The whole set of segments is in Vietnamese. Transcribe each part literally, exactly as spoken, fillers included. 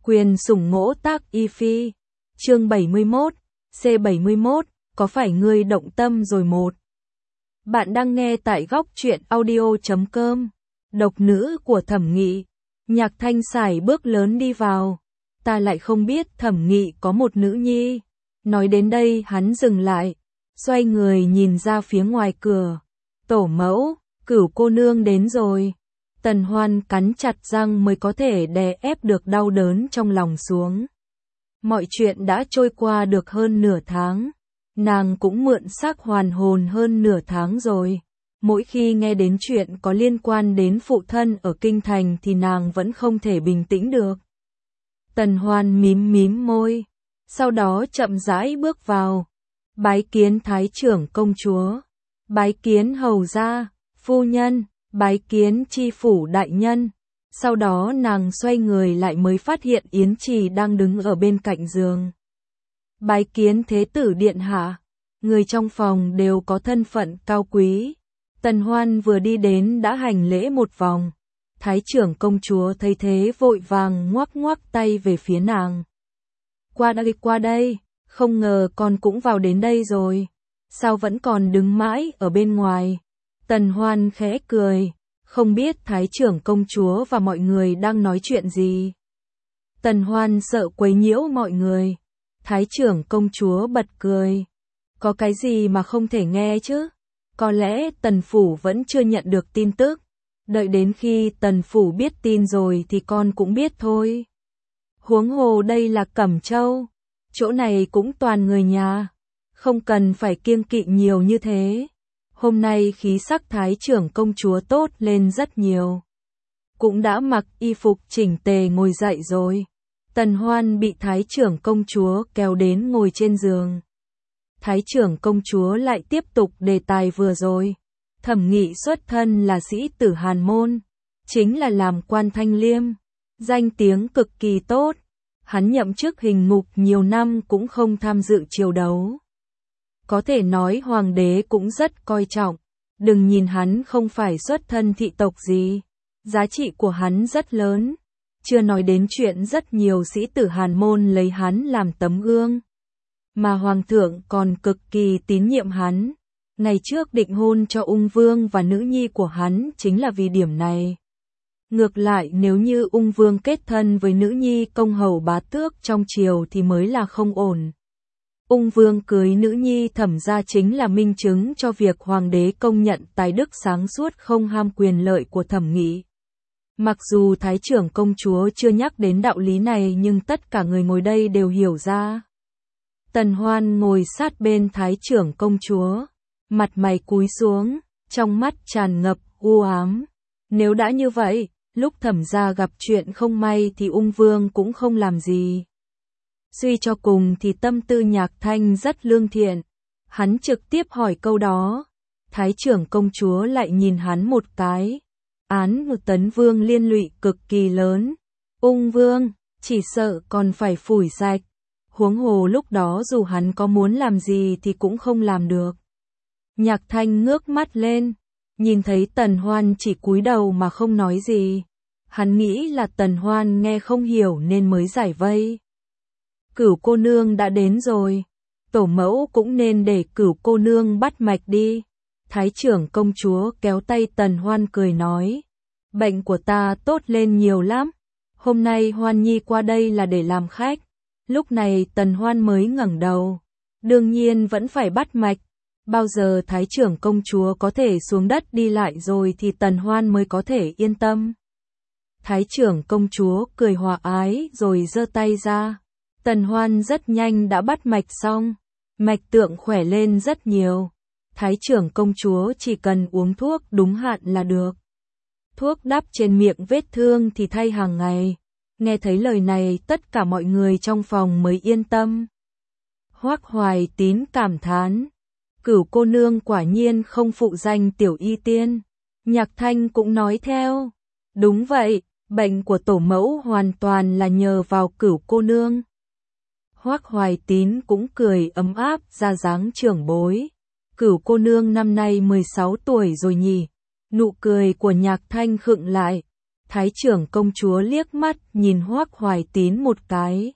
Quyền sủng ngỗ tác y phi. Chương bảy mươi mốt, C bảy mươi mốt, có phải ngươi động tâm rồi một. Bạn đang nghe tại góc truyện audio chấm com. Độc nữ của Thẩm Nghị. Nhạc Thanh sải bước lớn đi vào. Ta lại không biết Thẩm Nghị có một nữ nhi. Nói đến đây hắn dừng lại, xoay người nhìn ra phía ngoài cửa. Tổ mẫu, Cửu cô nương đến rồi. Tần Hoan cắn chặt răng mới có thể đè ép được đau đớn trong lòng xuống. Mọi chuyện đã trôi qua được hơn nửa tháng. Nàng cũng mượn xác hoàn hồn hơn nửa tháng rồi. Mỗi khi nghe đến chuyện có liên quan đến phụ thân ở Kinh Thành thì nàng vẫn không thể bình tĩnh được. Tần Hoan mím mím môi, sau đó chậm rãi bước vào. Bái kiến Thái trưởng công chúa, bái kiến hầu gia, phu nhân, bái kiến tri phủ đại nhân. Sau đó nàng xoay người lại mới phát hiện Yến Trì đang đứng ở bên cạnh giường. Bái kiến thế tử điện hạ. Người trong phòng đều có thân phận cao quý. Tần Hoan vừa đi đến đã hành lễ một vòng. Thái trưởng công chúa thấy thế vội vàng ngoắc ngoắc tay về phía nàng. Qua đây qua đây, không ngờ con cũng vào đến đây rồi. Sao vẫn còn đứng mãi ở bên ngoài? Tần Hoan khẽ cười, không biết Thái trưởng công chúa và mọi người đang nói chuyện gì. Tần Hoan sợ quấy nhiễu mọi người. Thái trưởng công chúa bật cười. Có cái gì mà không thể nghe chứ? Có lẽ Tần Phủ vẫn chưa nhận được tin tức. Đợi đến khi Tần Phủ biết tin rồi thì con cũng biết thôi. Huống hồ đây là Cẩm Châu. Chỗ này cũng toàn người nhà. Không cần phải kiêng kỵ nhiều như thế. Hôm nay khí sắc Thái trưởng công chúa tốt lên rất nhiều. Cũng đã mặc y phục chỉnh tề ngồi dậy rồi. Tần Hoan bị Thái trưởng công chúa kéo đến ngồi trên giường. Thái trưởng công chúa lại tiếp tục đề tài vừa rồi. Thẩm Nghị xuất thân là sĩ tử Hàn Môn, chính là làm quan Thanh Liêm, danh tiếng cực kỳ tốt. Hắn nhậm chức hình ngục nhiều năm cũng không tham dự triều đấu. Có thể nói hoàng đế cũng rất coi trọng. Đừng nhìn hắn không phải xuất thân thị tộc gì, giá trị của hắn rất lớn. Chưa nói đến chuyện rất nhiều sĩ tử Hàn Môn lấy hắn làm tấm gương. Mà hoàng thượng còn cực kỳ tín nhiệm hắn. Ngày trước định hôn cho ung vương và nữ nhi của hắn chính là vì điểm này. Ngược lại nếu như ung vương kết thân với nữ nhi công hầu bá tước trong triều thì mới là không ổn. Ung vương cưới nữ nhi Thẩm gia chính là minh chứng cho việc hoàng đế công nhận tài đức sáng suốt không ham quyền lợi của Thẩm Nghị. Mặc dù Thái trưởng công chúa chưa nhắc đến đạo lý này nhưng tất cả người ngồi đây đều hiểu ra. Tần Hoan ngồi sát bên Thái trưởng công chúa, mặt mày cúi xuống, trong mắt tràn ngập u ám. Nếu đã như vậy, lúc Thẩm gia gặp chuyện không may thì ung vương cũng không làm gì. Suy cho cùng thì tâm tư Nhạc Thanh rất lương thiện. Hắn trực tiếp hỏi câu đó. Thái trưởng công chúa lại nhìn hắn một cái. Án của Tấn Vương liên lụy cực kỳ lớn. Ung vương, chỉ sợ còn phải phủi sạch. Huống hồ lúc đó dù hắn có muốn làm gì thì cũng không làm được. Nhạc Thanh ngước mắt lên, nhìn thấy Tần Hoan chỉ cúi đầu mà không nói gì. Hắn nghĩ là Tần Hoan nghe không hiểu nên mới giải vây. Cửu cô nương đã đến rồi. Tổ mẫu cũng nên để Cửu cô nương bắt mạch đi. Thái trưởng công chúa kéo tay Tần Hoan cười nói. Bệnh của ta tốt lên nhiều lắm. Hôm nay Hoan Nhi qua đây là để làm khách. Lúc này Tần Hoan mới ngẩng đầu. Đương nhiên vẫn phải bắt mạch. Bao giờ Thái trưởng công chúa có thể xuống đất đi lại rồi thì Tần Hoan mới có thể yên tâm. Thái trưởng công chúa cười hòa ái rồi giơ tay ra. Tần Hoan rất nhanh đã bắt mạch xong. Mạch tượng khỏe lên rất nhiều. Thái trưởng công chúa chỉ cần uống thuốc đúng hạn là được. Thuốc đắp trên miệng vết thương thì thay hàng ngày. Nghe thấy lời này tất cả mọi người trong phòng mới yên tâm. Hoắc Hoài Tín cảm thán. Cửu cô nương quả nhiên không phụ danh tiểu y tiên. Nhạc Thanh cũng nói theo. Đúng vậy, bệnh của tổ mẫu hoàn toàn là nhờ vào Cửu cô nương. Hoắc Hoài Tín cũng cười ấm áp ra dáng trưởng bối. Cửu cô nương năm nay mười sáu tuổi rồi nhỉ? Nụ cười của Nhạc Thanh khựng lại. Thái trưởng công chúa liếc mắt nhìn Hoắc Hoài Tín một cái.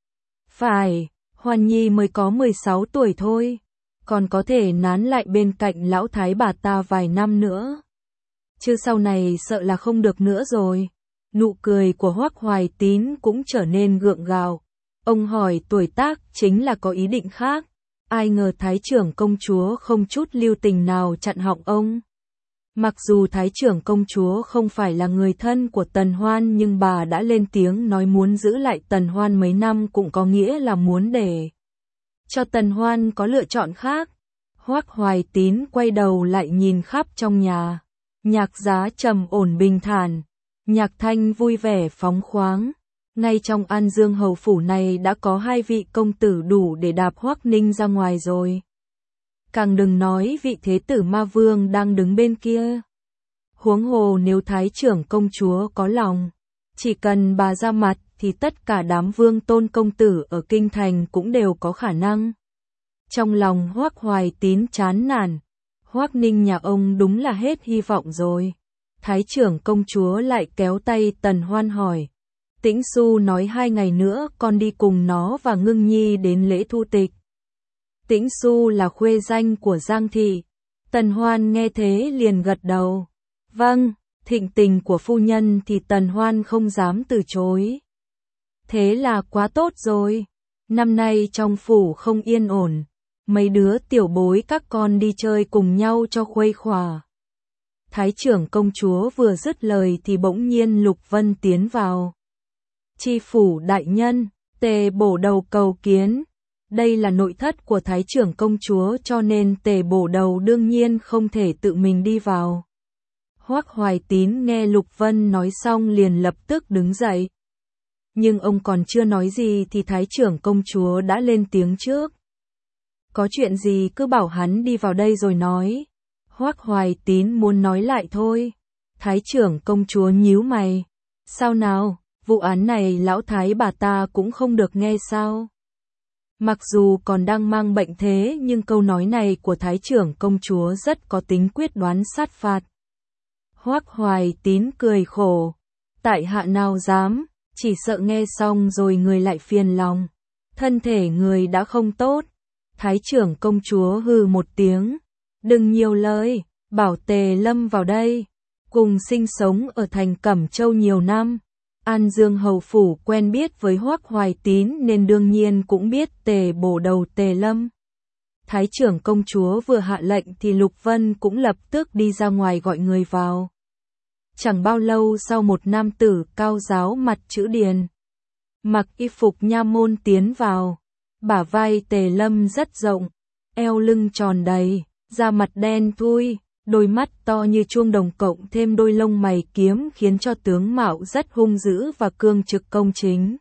Phải, Hoan Nhi mới có mười sáu tuổi thôi, còn có thể nán lại bên cạnh lão thái bà ta vài năm nữa. Chứ sau này sợ là không được nữa rồi. Nụ cười của Hoắc Hoài Tín cũng trở nên gượng gạo. Ông hỏi tuổi tác chính là có ý định khác. Ai ngờ Thái trưởng công chúa không chút lưu tình nào chặn họng ông. Mặc dù Thái trưởng công chúa không phải là người thân của Tần Hoan, nhưng bà đã lên tiếng nói muốn giữ lại Tần Hoan mấy năm, cũng có nghĩa là muốn để cho Tần Hoan có lựa chọn khác. Hoắc Hoài Tín quay đầu lại nhìn khắp trong nhà. Nhạc giá trầm ổn bình thản, nhạc thanh vui vẻ phóng khoáng. Ngay trong An Dương hầu phủ này đã có hai vị công tử đủ để đạp Hoắc Ninh ra ngoài rồi. Càng đừng nói vị thế tử ma vương đang đứng bên kia. Huống hồ nếu Thái trưởng công chúa có lòng, chỉ cần bà ra mặt thì tất cả đám vương tôn công tử ở kinh thành cũng đều có khả năng. Trong lòng Hoắc Hoài Tín chán nản, Hoắc Ninh nhà ông đúng là hết hy vọng rồi. Thái trưởng công chúa lại kéo tay Tần Hoan hỏi. Tĩnh Xu nói hai ngày nữa con đi cùng nó và Ngưng Nhi đến lễ thu tịch. Tĩnh Xu là khuê danh của Giang thị. Tần Hoan nghe thế liền gật đầu. Vâng, thịnh tình của phu nhân thì Tần Hoan không dám từ chối. Thế là quá tốt rồi. Năm nay trong phủ không yên ổn. Mấy đứa tiểu bối các con đi chơi cùng nhau cho khuây khỏa. Thái trưởng công chúa vừa dứt lời thì bỗng nhiên Lục Vân tiến vào. Tri phủ đại nhân, Tề bổ đầu cầu kiến. Đây là nội thất của Thái trưởng công chúa, cho nên Tề bổ đầu đương nhiên không thể tự mình đi vào. Hoắc Hoài Tín nghe Lục Vân nói xong liền lập tức đứng dậy. Nhưng ông còn chưa nói gì thì Thái trưởng công chúa đã lên tiếng trước. Có chuyện gì cứ bảo hắn đi vào đây rồi nói. Hoắc Hoài Tín muốn nói lại thôi. Thái trưởng công chúa nhíu mày. Sao nào, vụ án này lão thái bà ta cũng không được nghe sao? Mặc dù còn đang mang bệnh thế nhưng câu nói này của Thái trưởng công chúa rất có tính quyết đoán sát phạt. Hoắc Hoài Tín cười khổ. Tại hạ nào dám, chỉ sợ nghe xong rồi người lại phiền lòng. Thân thể người đã không tốt. Thái trưởng công chúa hừ một tiếng. Đừng nhiều lời, bảo Tề Lâm vào đây. Cùng sinh sống ở thành Cẩm Châu nhiều năm. An Dương hầu phủ quen biết với Hoắc Hoài Tín nên đương nhiên cũng biết Tề bổ đầu Tề Lâm. Thái trưởng công chúa vừa hạ lệnh thì Lục Vân cũng lập tức đi ra ngoài gọi người vào. Chẳng bao lâu sau một nam tử cao ráo mặt chữ điền, mặc y phục nha môn tiến vào. Bả vai Tề Lâm rất rộng, eo lưng tròn đầy, da mặt đen thui, đôi mắt to như chuông đồng cộng thêm đôi lông mày kiếm khiến cho tướng mạo rất hung dữ và cương trực công chính.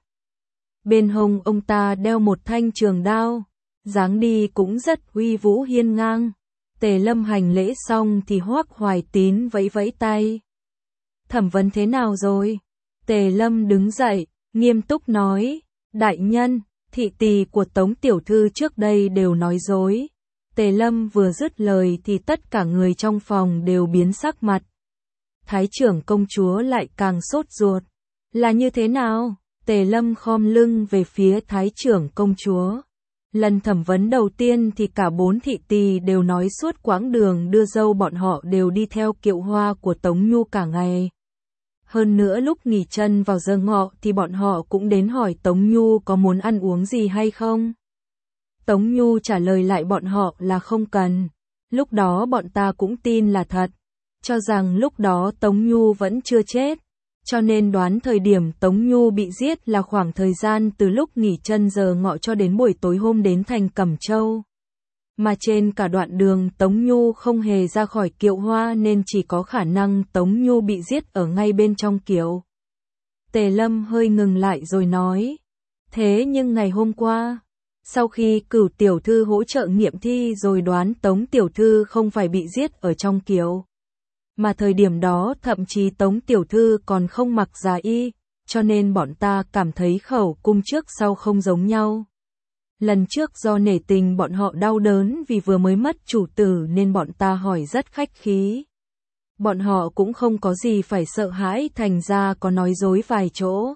Bên hông ông ta đeo một thanh trường đao, dáng đi cũng rất uy vũ hiên ngang. Tề Lâm hành lễ xong thì Hoắc Hoài Tín vẫy vẫy tay. Thẩm vấn thế nào rồi? Tề Lâm đứng dậy, nghiêm túc nói, đại nhân, thị tỳ của Tống tiểu thư trước đây đều nói dối. Tề Lâm vừa dứt lời thì tất cả người trong phòng đều biến sắc mặt. Thái trưởng công chúa lại càng sốt ruột. Là như thế nào? Tề Lâm khom lưng về phía Thái trưởng công chúa. Lần thẩm vấn đầu tiên thì cả bốn thị tỳ đều nói suốt quãng đường đưa dâu bọn họ đều đi theo kiệu hoa của Tống Nhu cả ngày. Hơn nữa lúc nghỉ chân vào giờ ngọ thì bọn họ cũng đến hỏi Tống Nhu có muốn ăn uống gì hay không. Tống Nhu trả lời lại bọn họ là không cần. Lúc đó bọn ta cũng tin là thật, cho rằng lúc đó Tống Nhu vẫn chưa chết, cho nên đoán thời điểm Tống Nhu bị giết là khoảng thời gian từ lúc nghỉ chân giờ ngọ cho đến buổi tối hôm đến thành Cẩm Châu. Mà trên cả đoạn đường Tống Nhu không hề ra khỏi kiệu hoa nên chỉ có khả năng Tống Nhu bị giết ở ngay bên trong kiệu. Tề Lâm hơi ngừng lại rồi nói, thế nhưng ngày hôm qua, sau khi Cửu tiểu thư hỗ trợ nghiệm thi rồi đoán Tống tiểu thư không phải bị giết ở trong kiệu. Mà thời điểm đó thậm chí Tống tiểu thư còn không mặc giả y, cho nên bọn ta cảm thấy khẩu cung trước sau không giống nhau. Lần trước do nể tình bọn họ đau đớn vì vừa mới mất chủ tử nên bọn ta hỏi rất khách khí. bọn họ cũng không có gì phải sợ hãi, thành ra có nói dối vài chỗ.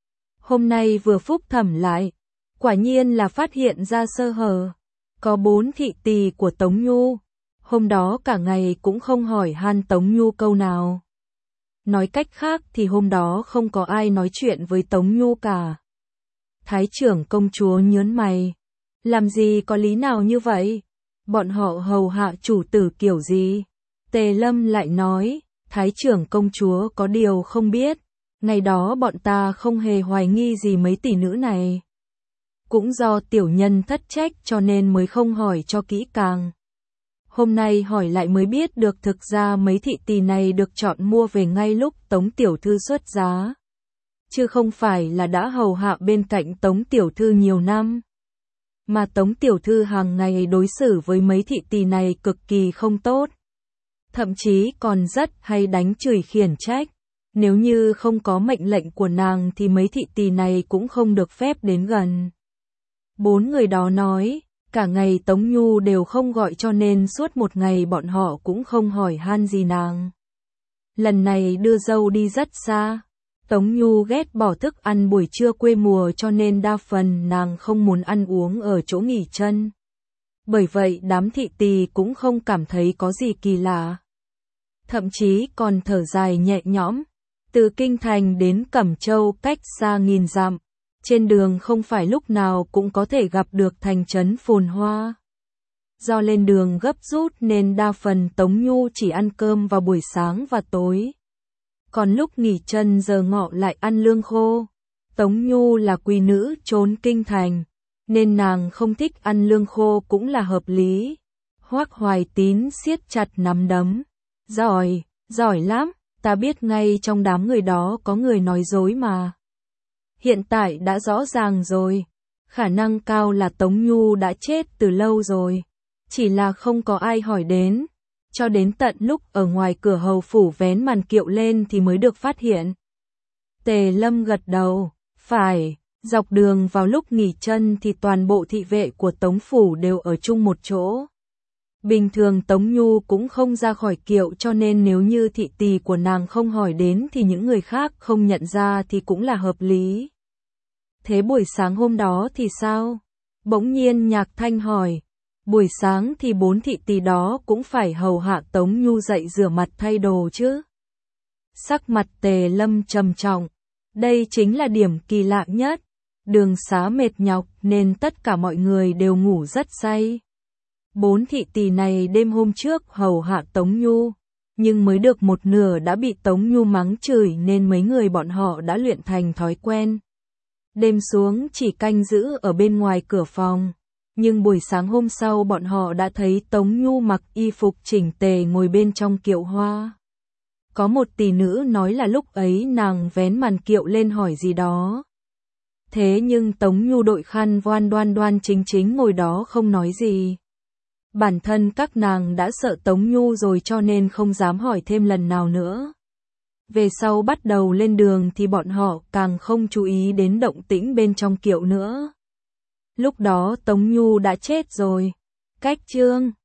Hôm nay vừa phúc thẩm lại, quả nhiên là phát hiện ra sơ hở. Có bốn thị tỳ của Tống Nhu, hôm đó cả ngày cũng không hỏi han Tống Nhu câu nào. Nói cách khác thì hôm đó không có ai nói chuyện với Tống Nhu cả. Thái trưởng công chúa nhớn mày. Làm gì có lý nào như vậy? Bọn họ hầu hạ chủ tử kiểu gì? Tề Lâm lại nói, Thái trưởng công chúa có điều không biết. Ngày đó bọn ta không hề hoài nghi gì mấy tỷ nữ này. Cũng do tiểu nhân thất trách cho nên mới không hỏi cho kỹ càng. Hôm nay hỏi lại mới biết được thực ra mấy thị tỳ này được chọn mua về ngay lúc Tống tiểu thư xuất giá. Chứ không phải là đã hầu hạ bên cạnh Tống tiểu thư nhiều năm. Mà Tống tiểu thư hàng ngày đối xử với mấy thị tỳ này cực kỳ không tốt. Thậm chí còn rất hay đánh chửi khiển trách. Nếu như không có mệnh lệnh của nàng thì mấy thị tỳ này cũng không được phép đến gần. Bốn người đó nói, cả ngày Tống Nhu đều không gọi cho nên suốt một ngày bọn họ cũng không hỏi han gì nàng. Lần này đưa dâu đi rất xa. Tống Nhu ghét bỏ thức ăn buổi trưa quê mùa cho nên đa phần nàng không muốn ăn uống ở chỗ nghỉ chân. Bởi vậy đám thị tỳ cũng không cảm thấy có gì kỳ lạ. Thậm chí còn thở dài nhẹ nhõm. Từ Kinh Thành đến Cẩm Châu cách xa nghìn dặm. Trên đường không phải lúc nào cũng có thể gặp được thành trấn phồn hoa. Do lên đường gấp rút nên đa phần Tống Nhu chỉ ăn cơm vào buổi sáng và tối. Còn lúc nghỉ chân giờ ngọ lại ăn lương khô. Tống Nhu là quý nữ trốn kinh thành, nên nàng không thích ăn lương khô cũng là hợp lý. Hoắc Hoài Tín siết chặt nắm đấm. Giỏi, giỏi lắm, ta biết ngay trong đám người đó có người nói dối mà. Hiện tại đã rõ ràng rồi, khả năng cao là Tống Nhu đã chết từ lâu rồi, chỉ là không có ai hỏi đến, cho đến tận lúc ở ngoài cửa hầu phủ vén màn kiệu lên thì mới được phát hiện. Tề Lâm gật đầu, phải, dọc đường vào lúc nghỉ chân thì toàn bộ thị vệ của Tống phủ đều ở chung một chỗ. Bình thường Tống Nhu cũng không ra khỏi kiệu cho nên nếu như thị tỳ của nàng không hỏi đến thì những người khác không nhận ra thì cũng là hợp lý. Thế buổi sáng hôm đó thì sao? Bỗng nhiên Nhạc Thanh hỏi. Buổi sáng thì bốn thị tỳ đó cũng phải hầu hạ Tống Nhu dậy rửa mặt thay đồ chứ. Sắc mặt Tề Lâm trầm trọng. Đây chính là điểm kỳ lạ nhất. Đường xá mệt nhọc nên tất cả mọi người đều ngủ rất say. Bốn thị tỳ này đêm hôm trước hầu hạ Tống Nhu, nhưng mới được một nửa đã bị Tống Nhu mắng chửi nên mấy người bọn họ đã luyện thành thói quen. Đêm xuống chỉ canh giữ ở bên ngoài cửa phòng, nhưng buổi sáng hôm sau bọn họ đã thấy Tống Nhu mặc y phục chỉnh tề ngồi bên trong kiệu hoa. Có một tỷ nữ nói là lúc ấy nàng vén màn kiệu lên hỏi gì đó. Thế nhưng Tống Nhu đội khăn voan đoan đoan chính chính ngồi đó không nói gì. Bản thân các nàng đã sợ Tống Nhu rồi cho nên không dám hỏi thêm lần nào nữa. Về sau bắt đầu lên đường thì bọn họ càng không chú ý đến động tĩnh bên trong kiệu nữa. Lúc đó Tống Nhu đã chết rồi. Cách chương